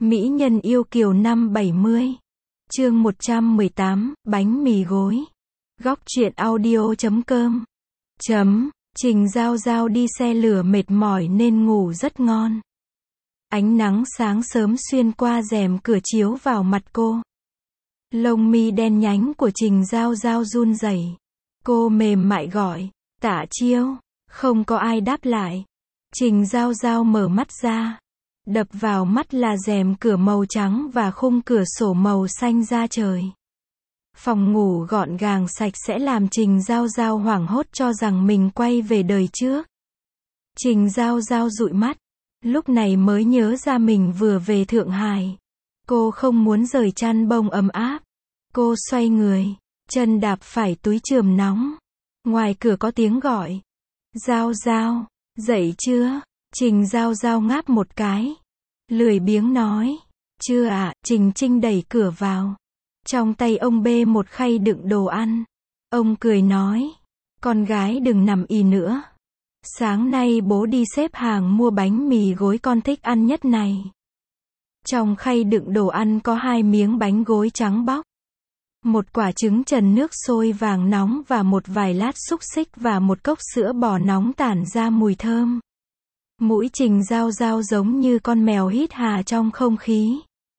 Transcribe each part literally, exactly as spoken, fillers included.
Mỹ nhân yêu kiều năm bảy mươi. Chương một trăm mười tám, bánh mì gối. Góc truyện audio chấm com. Chấm, Trình Giao Giao đi xe lửa mệt mỏi nên ngủ rất ngon. Ánh nắng sáng sớm xuyên qua rèm cửa chiếu vào mặt cô. Lông mi đen nhánh của Trình Giao Giao run rẩy. Cô mềm mại gọi, Tạ Chiêu, không có ai đáp lại. Trình Giao Giao mở mắt ra. Đập vào mắt là rèm cửa màu trắng và khung cửa sổ màu xanh da trời. Phòng ngủ gọn gàng sạch sẽ làm Trình Giao Giao hoảng hốt cho rằng mình quay về đời trước. Trình Giao Giao dụi mắt, lúc này mới nhớ ra mình vừa về Thượng Hải. Cô không muốn rời chăn bông ấm áp. Cô xoay người, chân đạp phải túi chườm nóng. Ngoài cửa có tiếng gọi. Giao Giao, dậy chưa? Trình Giao Giao ngáp một cái. Lười biếng nói. Chưa ạ. Trình Trinh đẩy cửa vào. Trong tay ông bê một khay đựng đồ ăn. Ông cười nói. Con gái đừng nằm ì nữa. Sáng nay bố đi xếp hàng mua bánh mì gối con thích ăn nhất này. Trong khay đựng đồ ăn có hai miếng bánh gối trắng bóc. Một quả trứng trần nước sôi vàng nóng và một vài lát xúc xích và một cốc sữa bò nóng tản ra mùi thơm. Mũi Trình Giao Giao giống như con mèo hít hà trong không khí.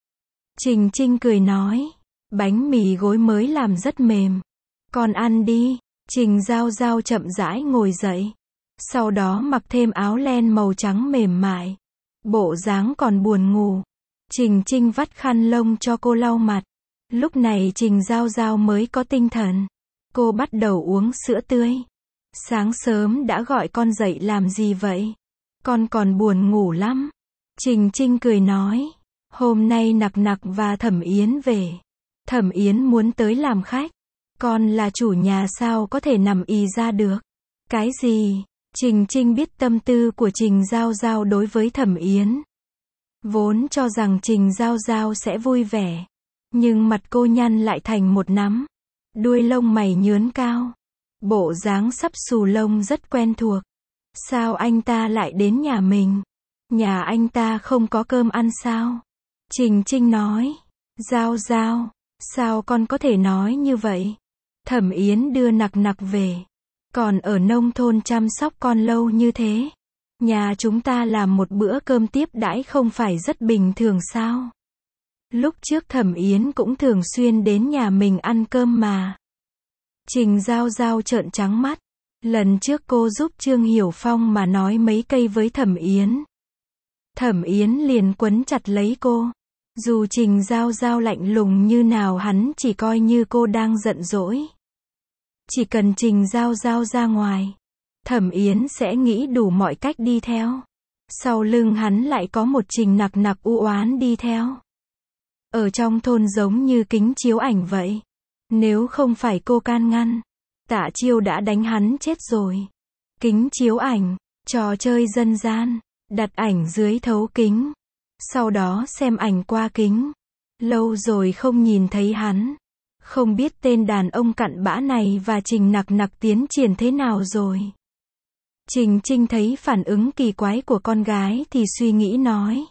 Trình Trinh cười nói. Bánh mì gối mới làm rất mềm. Con ăn đi. Trình Giao Giao chậm rãi ngồi dậy. Sau đó mặc thêm áo len màu trắng mềm mại. Bộ dáng còn buồn ngủ. Trình Trinh vắt khăn lông cho cô lau mặt. Lúc này Trình Giao Giao mới có tinh thần. Cô bắt đầu uống sữa tươi. Sáng sớm đã gọi con dậy làm gì vậy? Con còn buồn ngủ lắm. Trình Trinh cười nói. Hôm nay Nặc Nặc và Thẩm Yến về. Thẩm Yến muốn tới làm khách. Con là chủ nhà sao có thể nằm ì ra được? Cái gì? Trình Trinh biết tâm tư của Trình Giao Giao đối với Thẩm Yến. Vốn cho rằng Trình Giao Giao sẽ vui vẻ. Nhưng mặt cô nhăn lại thành một nắm. Đuôi lông mày nhướn cao. Bộ dáng sắp xù lông rất quen thuộc. Sao anh ta lại đến nhà mình? Nhà anh ta không có cơm ăn sao? Trình Trinh nói. Giao Giao, sao con có thể nói như vậy? Thẩm Yến đưa Nặc Nặc về. Còn ở nông thôn chăm sóc con lâu như thế. Nhà chúng ta làm một bữa cơm tiếp đãi không phải rất bình thường sao? Lúc trước Thẩm Yến cũng thường xuyên đến nhà mình ăn cơm mà. Trình Giao Giao trợn trắng mắt. Lần trước cô giúp Trương Hiểu Phong mà nói mấy cây với Thẩm Yến. Thẩm Yến liền quấn chặt lấy cô. Dù Trình Giao Giao lạnh lùng như nào hắn chỉ coi như cô đang giận dỗi. Chỉ cần Trình Giao Giao ra ngoài, Thẩm Yến sẽ nghĩ đủ mọi cách đi theo. Sau lưng hắn lại có một Trình Nặc Nặc u oán đi theo. Ở trong thôn giống như kính chiếu ảnh vậy. Nếu không phải cô can ngăn, Tạ Chiêu đã đánh hắn chết rồi. Kính chiếu ảnh, trò chơi dân gian, đặt ảnh dưới thấu kính. Sau đó xem ảnh qua kính. Lâu rồi không nhìn thấy hắn. Không biết tên đàn ông cặn bã này và Trình Nặc Nặc tiến triển thế nào rồi. Trình Trinh thấy phản ứng kỳ quái của con gái thì suy nghĩ nói.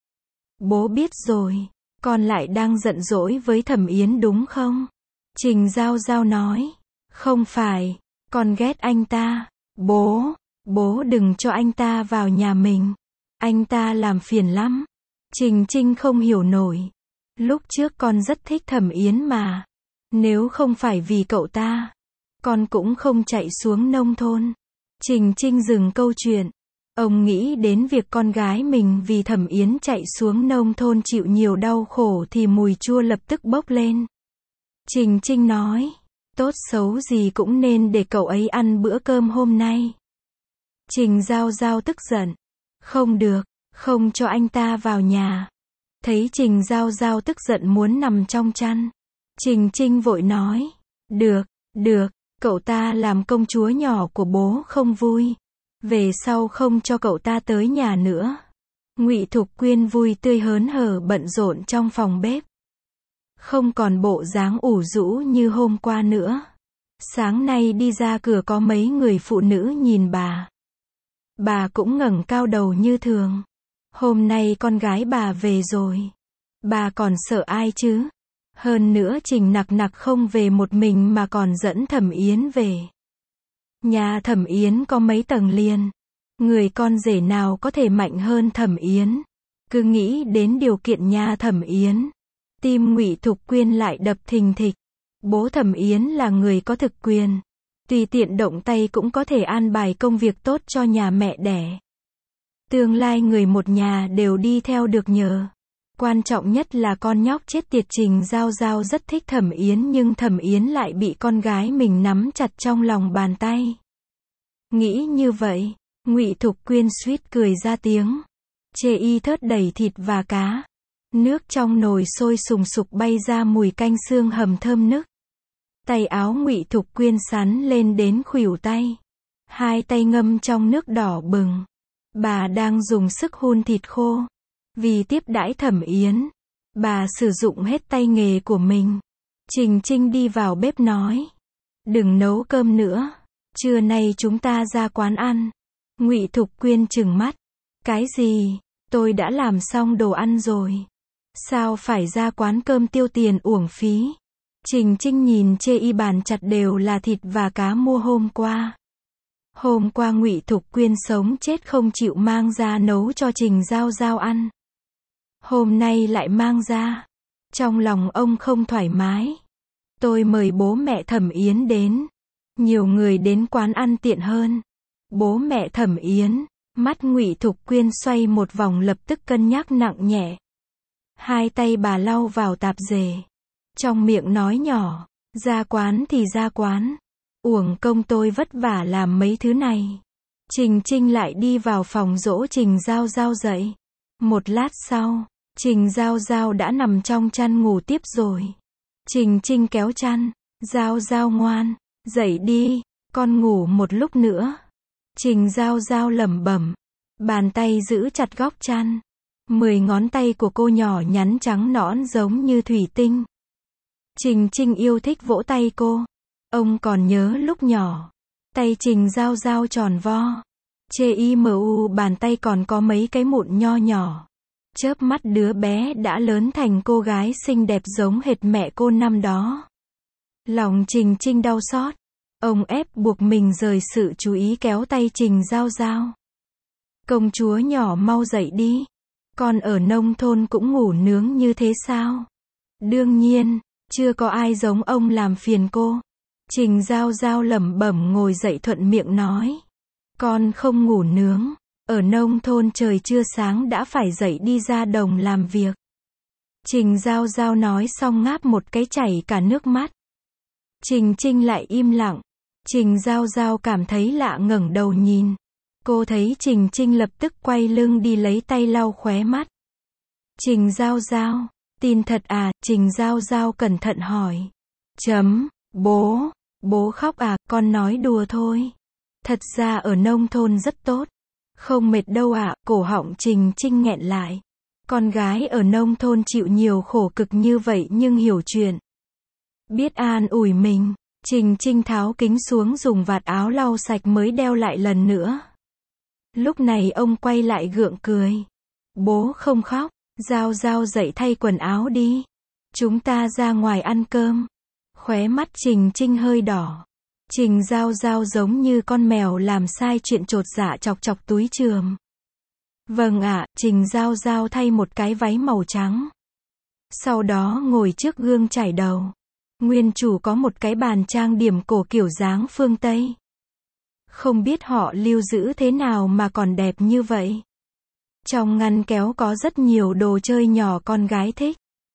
Bố biết rồi. Con lại đang giận dỗi với Thẩm Yến đúng không? Trình Giao Giao nói. Không phải. Con ghét anh ta. Bố. Bố đừng cho anh ta vào nhà mình. Anh ta làm phiền lắm. Trình Trinh không hiểu nổi. Lúc trước con rất thích Thẩm Yến mà. Nếu không phải vì cậu ta, con cũng không chạy xuống nông thôn. Trình Trinh dừng câu chuyện. Ông nghĩ đến việc con gái mình vì Thẩm Yến chạy xuống nông thôn chịu nhiều đau khổ thì mùi chua lập tức bốc lên. Trình Trinh nói. Tốt xấu gì cũng nên để cậu ấy ăn bữa cơm hôm nay. Trình Giao Giao tức giận. Không được, không cho anh ta vào nhà. Thấy Trình Giao Giao tức giận muốn nằm trong chăn. Trình Trinh vội nói. Được, được, cậu ta làm công chúa nhỏ của bố không vui. Về sau không cho cậu ta tới nhà nữa. Ngụy Thục Quyên vui tươi hớn hở bận rộn trong phòng bếp. Không còn bộ dáng ủ rũ như hôm qua nữa. Sáng nay đi ra cửa có mấy người phụ nữ nhìn bà. Bà cũng ngẩng cao đầu như thường. Hôm nay con gái bà về rồi. Bà còn sợ ai chứ? Hơn nữa Trình Nặc Nặc không về một mình mà còn dẫn Thẩm Yến về. Nhà Thẩm Yến có mấy tầng liền. Người con rể nào có thể mạnh hơn Thẩm Yến? Cứ nghĩ đến điều kiện nhà Thẩm Yến, tim Ngụy Thục Quyên lại đập thình thịch. Bố Thẩm Yến là người có thực quyền, tùy tiện động tay cũng có thể an bài công việc tốt cho nhà mẹ đẻ. Tương lai người một nhà đều đi theo được nhờ. Quan trọng nhất là con nhóc chết tiệt Trình Giao Giao rất thích Thẩm Yến nhưng Thẩm Yến lại bị con gái mình nắm chặt trong lòng bàn tay. Nghĩ như vậy, Ngụy Thục Quyên suýt cười ra tiếng. Chê y thớt đầy thịt và cá. Nước trong nồi sôi sùng sục bay ra mùi canh xương hầm thơm nức. Tay áo Ngụy Thục Quyên sắn lên đến khuỷu tay. Hai tay ngâm trong nước đỏ bừng. Bà đang dùng sức hun thịt khô. Vì tiếp đãi Thẩm Yến, bà sử dụng hết tay nghề của mình. Trình Trinh đi vào bếp nói. Đừng nấu cơm nữa. Trưa nay chúng ta ra quán ăn. Ngụy Thục Quyên trừng mắt. Cái gì? Tôi đã làm xong đồ ăn rồi. Sao phải ra quán cơm tiêu tiền uổng phí? Trình Trinh nhìn chê y bàn chặt đều là thịt và cá mua hôm qua. Hôm qua Ngụy Thục Quyên sống chết không chịu mang ra nấu cho Trình Giao Giao ăn. Hôm nay lại mang ra. Trong lòng ông không thoải mái. Tôi mời bố mẹ Thẩm Yến đến. Nhiều người đến quán ăn tiện hơn. Bố mẹ Thẩm Yến. Mắt Ngụy Thục Quyên xoay một vòng lập tức cân nhắc nặng nhẹ. Hai tay bà lau vào tạp dề. Trong miệng nói nhỏ. Ra quán thì ra quán. Uổng công tôi vất vả làm mấy thứ này. Trình Trinh lại đi vào phòng dỗ Trình Giao Giao dậy. Một lát sau, Trình Giao Giao đã nằm trong chăn ngủ tiếp rồi. Trình Trinh kéo chăn. Giao Giao ngoan, dậy đi, con ngủ một lúc nữa. Trình Giao Giao lẩm bẩm. Bàn tay giữ chặt góc chăn. Mười ngón tay của cô nhỏ nhắn trắng nõn giống như thủy tinh. Trình Trinh yêu thích vỗ tay cô. Ông còn nhớ lúc nhỏ. Tay Trình Giao Giao tròn vo. Chê y mờ u bàn tay còn có mấy cái mụn nho nhỏ. Chớp mắt đứa bé đã lớn thành cô gái xinh đẹp giống hệt mẹ cô năm đó. Lòng Trình Trinh đau xót. Ông ép buộc mình rời sự chú ý kéo tay Trình Giao Giao. Công chúa nhỏ mau dậy đi. Con ở nông thôn cũng ngủ nướng như thế sao? Đương nhiên, chưa có ai giống ông làm phiền cô. Trình Giao Giao lẩm bẩm ngồi dậy thuận miệng nói. Con không ngủ nướng. Ở nông thôn trời chưa sáng đã phải dậy đi ra đồng làm việc. Trình Giao Giao nói xong ngáp một cái chảy cả nước mắt. Trình Trinh lại im lặng. Trình Giao Giao cảm thấy lạ ngẩng đầu nhìn. Cô thấy Trình Trinh lập tức quay lưng đi lấy tay lau khóe mắt. Trình Giao Giao, tin thật à? Trình Giao Giao cẩn thận hỏi. Chấm, bố, bố khóc à? Con nói đùa thôi. Thật ra ở nông thôn rất tốt. Không mệt đâu ạ. À, cổ họng Trình Trinh nghẹn lại. Con gái ở nông thôn chịu nhiều khổ cực như vậy nhưng hiểu chuyện. Biết an ủi mình. Trình Trinh tháo kính xuống dùng vạt áo lau sạch mới đeo lại lần nữa. Lúc này ông quay lại gượng cười. Bố không khóc. Giao Giao dậy thay quần áo đi. Chúng ta ra ngoài ăn cơm. Khóe mắt Trình Trinh hơi đỏ. Trình Giao Giao giống như con mèo làm sai chuyện chột dạ chọc chọc túi chườm. Vâng ạ. Trình Giao Giao thay một cái váy màu trắng. Sau đó ngồi trước gương chải đầu. Nguyên chủ có một cái bàn trang điểm cổ kiểu dáng phương Tây. Không biết họ lưu giữ thế nào mà còn đẹp như vậy. Trong ngăn kéo có rất nhiều đồ chơi nhỏ con gái thích.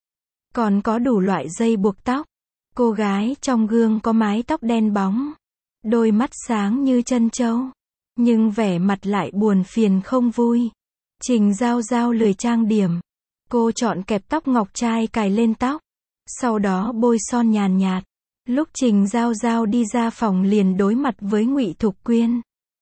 Còn có đủ loại dây buộc tóc. Cô gái trong gương có mái tóc đen bóng. Đôi mắt sáng như trân châu. Nhưng vẻ mặt lại buồn phiền không vui. Trình Giao Giao lười trang điểm. Cô chọn kẹp tóc ngọc trai cài lên tóc. Sau đó bôi son nhàn nhạt. Lúc Trình Giao Giao đi ra phòng liền đối mặt với Ngụy Thục Quyên.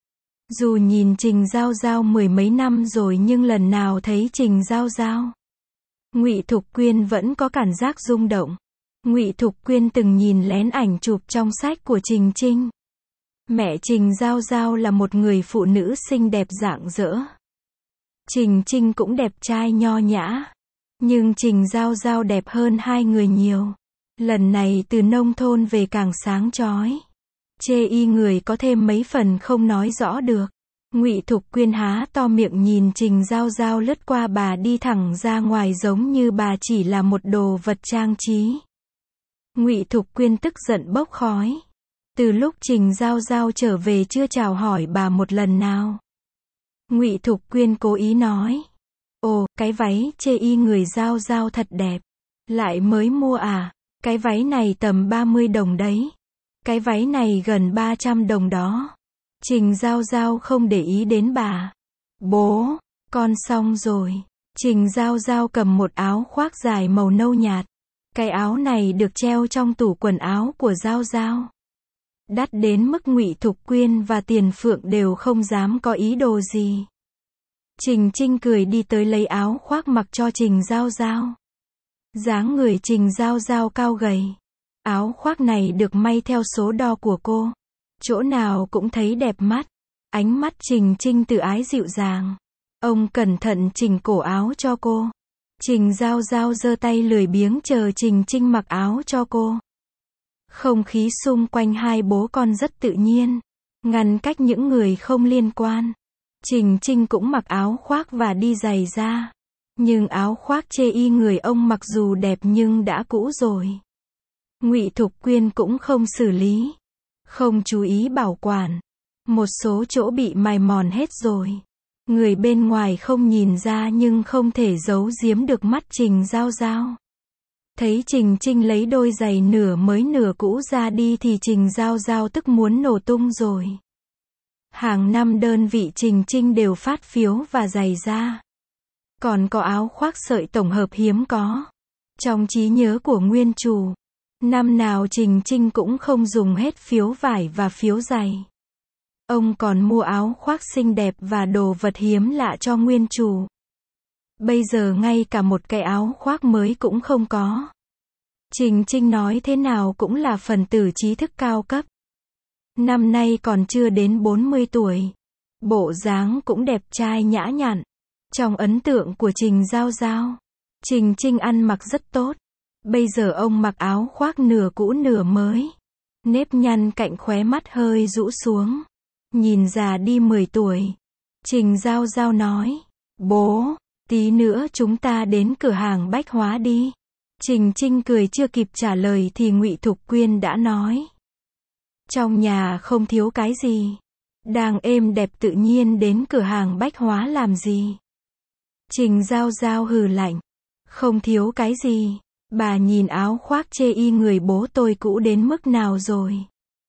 Dù nhìn Trình Giao Giao mười mấy năm rồi nhưng lần nào thấy Trình Giao Giao, Ngụy Thục Quyên vẫn có cảm giác rung động. Ngụy Thục Quyên từng nhìn lén ảnh chụp trong sách của Trình Trinh. Mẹ Trình Giao Giao là một người phụ nữ xinh đẹp rạng rỡ. Trình Trinh cũng đẹp trai nho nhã. Nhưng Trình Giao Giao đẹp hơn hai người nhiều. Lần này từ nông thôn về càng sáng chói. Chê y người có thêm mấy phần không nói rõ được. Ngụy Thục Quyên há to miệng nhìn Trình Giao Giao lướt qua bà đi thẳng ra ngoài giống như bà chỉ là một đồ vật trang trí. Ngụy Thục Quyên tức giận bốc khói. Từ lúc Trình Giao Giao trở về chưa chào hỏi bà một lần nào. Ngụy Thục Quyên cố ý nói. Ồ, cái váy chê y người Giao Giao thật đẹp. Lại mới mua à? Cái váy này tầm ba mươi đồng đấy. Cái váy này gần ba trăm đồng đó. Trình Giao Giao không để ý đến bà. Bố, con xong rồi. Trình Giao Giao cầm một áo khoác dài màu nâu nhạt. Cái áo này được treo trong tủ quần áo của Giao Giao. Đắt đến mức Ngụy Thục Quyên và Tiền Phượng đều không dám có ý đồ gì. Trình Trinh cười đi tới lấy áo khoác mặc cho Trình Giao Giao. Dáng người Trình Giao Giao cao gầy. Áo khoác này được may theo số đo của cô. Chỗ nào cũng thấy đẹp mắt. Ánh mắt Trình Trinh từ ái dịu dàng. Ông cẩn thận chỉnh cổ áo cho cô. Trình Giao Giao giơ tay lười biếng chờ Trình Trinh mặc áo cho cô. Không khí xung quanh hai bố con rất tự nhiên. Ngăn cách những người không liên quan. Trình Trinh cũng mặc áo khoác và đi giày da. Nhưng áo khoác chê y người ông mặc dù đẹp nhưng đã cũ rồi. Ngụy Thục Quyên cũng không xử lý. Không chú ý bảo quản. Một số chỗ bị mài mòn hết rồi. Người bên ngoài không nhìn ra nhưng không thể giấu giếm được mắt Trình Giao Giao. Thấy Trình Trinh lấy đôi giày nửa mới nửa cũ ra đi thì Trình Giao Giao tức muốn nổ tung rồi. Hàng năm đơn vị Trình Trinh đều phát phiếu và giày da. Còn có áo khoác sợi tổng hợp hiếm có. Trong trí nhớ của nguyên chủ, năm nào Trình Trinh cũng không dùng hết phiếu vải và phiếu giày. Ông còn mua áo khoác xinh đẹp và đồ vật hiếm lạ cho nguyên chủ. Bây giờ ngay cả một cái áo khoác mới cũng không có. Trình Trinh nói thế nào cũng là phần tử trí thức cao cấp. Năm nay còn chưa đến bốn mươi tuổi. Bộ dáng cũng đẹp trai nhã nhặn. Trong ấn tượng của Trình Giao Giao, Trình Trinh ăn mặc rất tốt. Bây giờ ông mặc áo khoác nửa cũ nửa mới. Nếp nhăn cạnh khóe mắt hơi rũ xuống. Nhìn già đi mười tuổi. Trình Giao Giao nói. Bố, tí nữa chúng ta đến cửa hàng bách hóa đi. Trình Trinh cười chưa kịp trả lời thì Ngụy Thục Quyên đã nói. Trong nhà không thiếu cái gì. Đang êm đẹp tự nhiên đến cửa hàng bách hóa làm gì. Trình Giao Giao hừ lạnh. Không thiếu cái gì. Bà nhìn áo khoác chê y người bố tôi cũ đến mức nào rồi.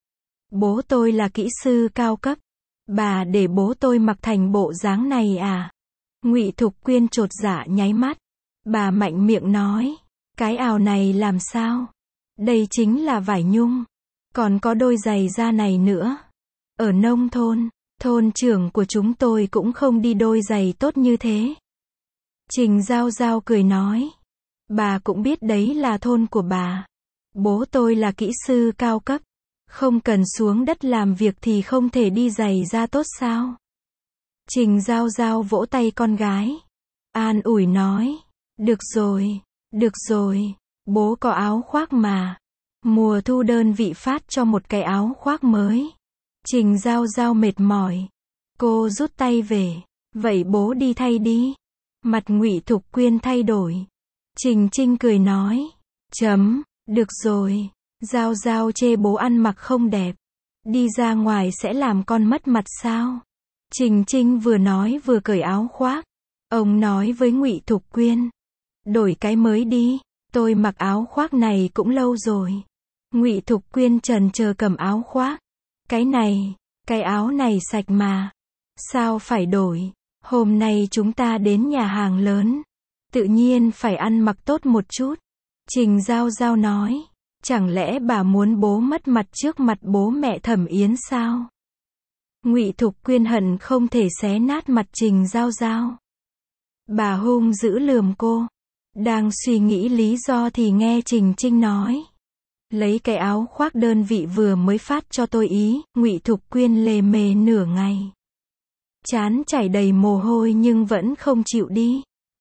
Bố tôi là kỹ sư cao cấp. Bà để bố tôi mặc thành bộ dáng này à? Ngụy Thục Quyên chột dạ nháy mắt. Bà mạnh miệng nói. Cái áo này làm sao? Đây chính là vải nhung. Còn có đôi giày da này nữa. Ở nông thôn, thôn trưởng của chúng tôi cũng không đi đôi giày tốt như thế. Trình Giao Giao cười nói. Bà cũng biết đấy là thôn của bà. Bố tôi là kỹ sư cao cấp. Không cần xuống đất làm việc thì không thể đi giày da tốt sao? Trình Giao Giao vỗ tay con gái. An ủi nói. Được rồi, được rồi. Bố có áo khoác mà. Mùa thu đơn vị phát cho một cái áo khoác mới. Trình Giao Giao mệt mỏi. Cô rút tay về. Vậy bố đi thay đi. Mặt Ngụy Thục Quyên thay đổi. Trình Trinh cười nói. Chấm, được rồi. Giao Giao chê bố ăn mặc không đẹp. Đi ra ngoài sẽ làm con mất mặt sao? Trình Trinh vừa nói vừa cởi áo khoác. Ông nói với Ngụy Thục Quyên. Đổi cái mới đi. Tôi mặc áo khoác này cũng lâu rồi. Ngụy Thục Quyên chần chờ cầm áo khoác. Cái này, cái áo này sạch mà. Sao phải đổi? Hôm nay chúng ta đến nhà hàng lớn. Tự nhiên phải ăn mặc tốt một chút. Trình Giao Giao nói. Chẳng lẽ bà muốn bố mất mặt trước mặt bố mẹ Thẩm Yến sao? Ngụy Thục Quyên hận không thể xé nát mặt Trình Giao Giao. Bà hung dữ lườm cô. Đang suy nghĩ lý do thì nghe Trình Trinh nói. Lấy cái áo khoác đơn vị vừa mới phát cho tôi ý. Ngụy Thục Quyên lề mề nửa ngày. Trán chảy đầy mồ hôi nhưng vẫn không chịu đi.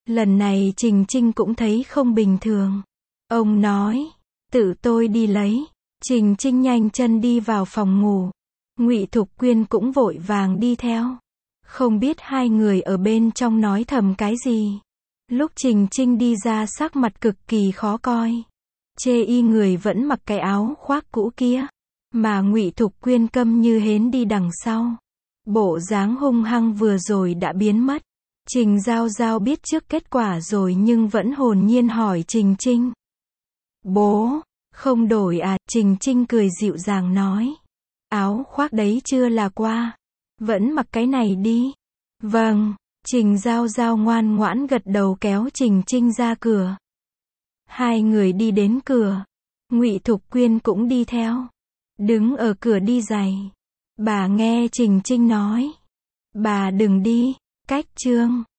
Lần này Trình Trinh cũng thấy không bình thường. Ông nói, tự tôi đi lấy. Trình Trinh nhanh chân đi vào phòng ngủ. Ngụy Thục Quyên cũng vội vàng đi theo. Không biết hai người ở bên trong nói thầm cái gì. Lúc Trình Trinh đi ra sắc mặt cực kỳ khó coi. Chê y người vẫn mặc cái áo khoác cũ kia. Mà Ngụy Thục Quyên câm như hến đi đằng sau. Bộ dáng hung hăng vừa rồi đã biến mất. Trình Giao Giao biết trước kết quả rồi nhưng vẫn hồn nhiên hỏi Trình Trinh. Bố, không đổi à? Trình Trinh cười dịu dàng nói. Áo khoác đấy chưa là qua. Vẫn mặc cái này đi. Vâng, Trình Giao Giao ngoan ngoãn gật đầu kéo Trình Trinh ra cửa. Hai người đi đến cửa. Ngụy Thục Quyên cũng đi theo. Đứng ở cửa đi giày. Bà nghe Trình Trinh nói. Bà đừng đi, cách Trương.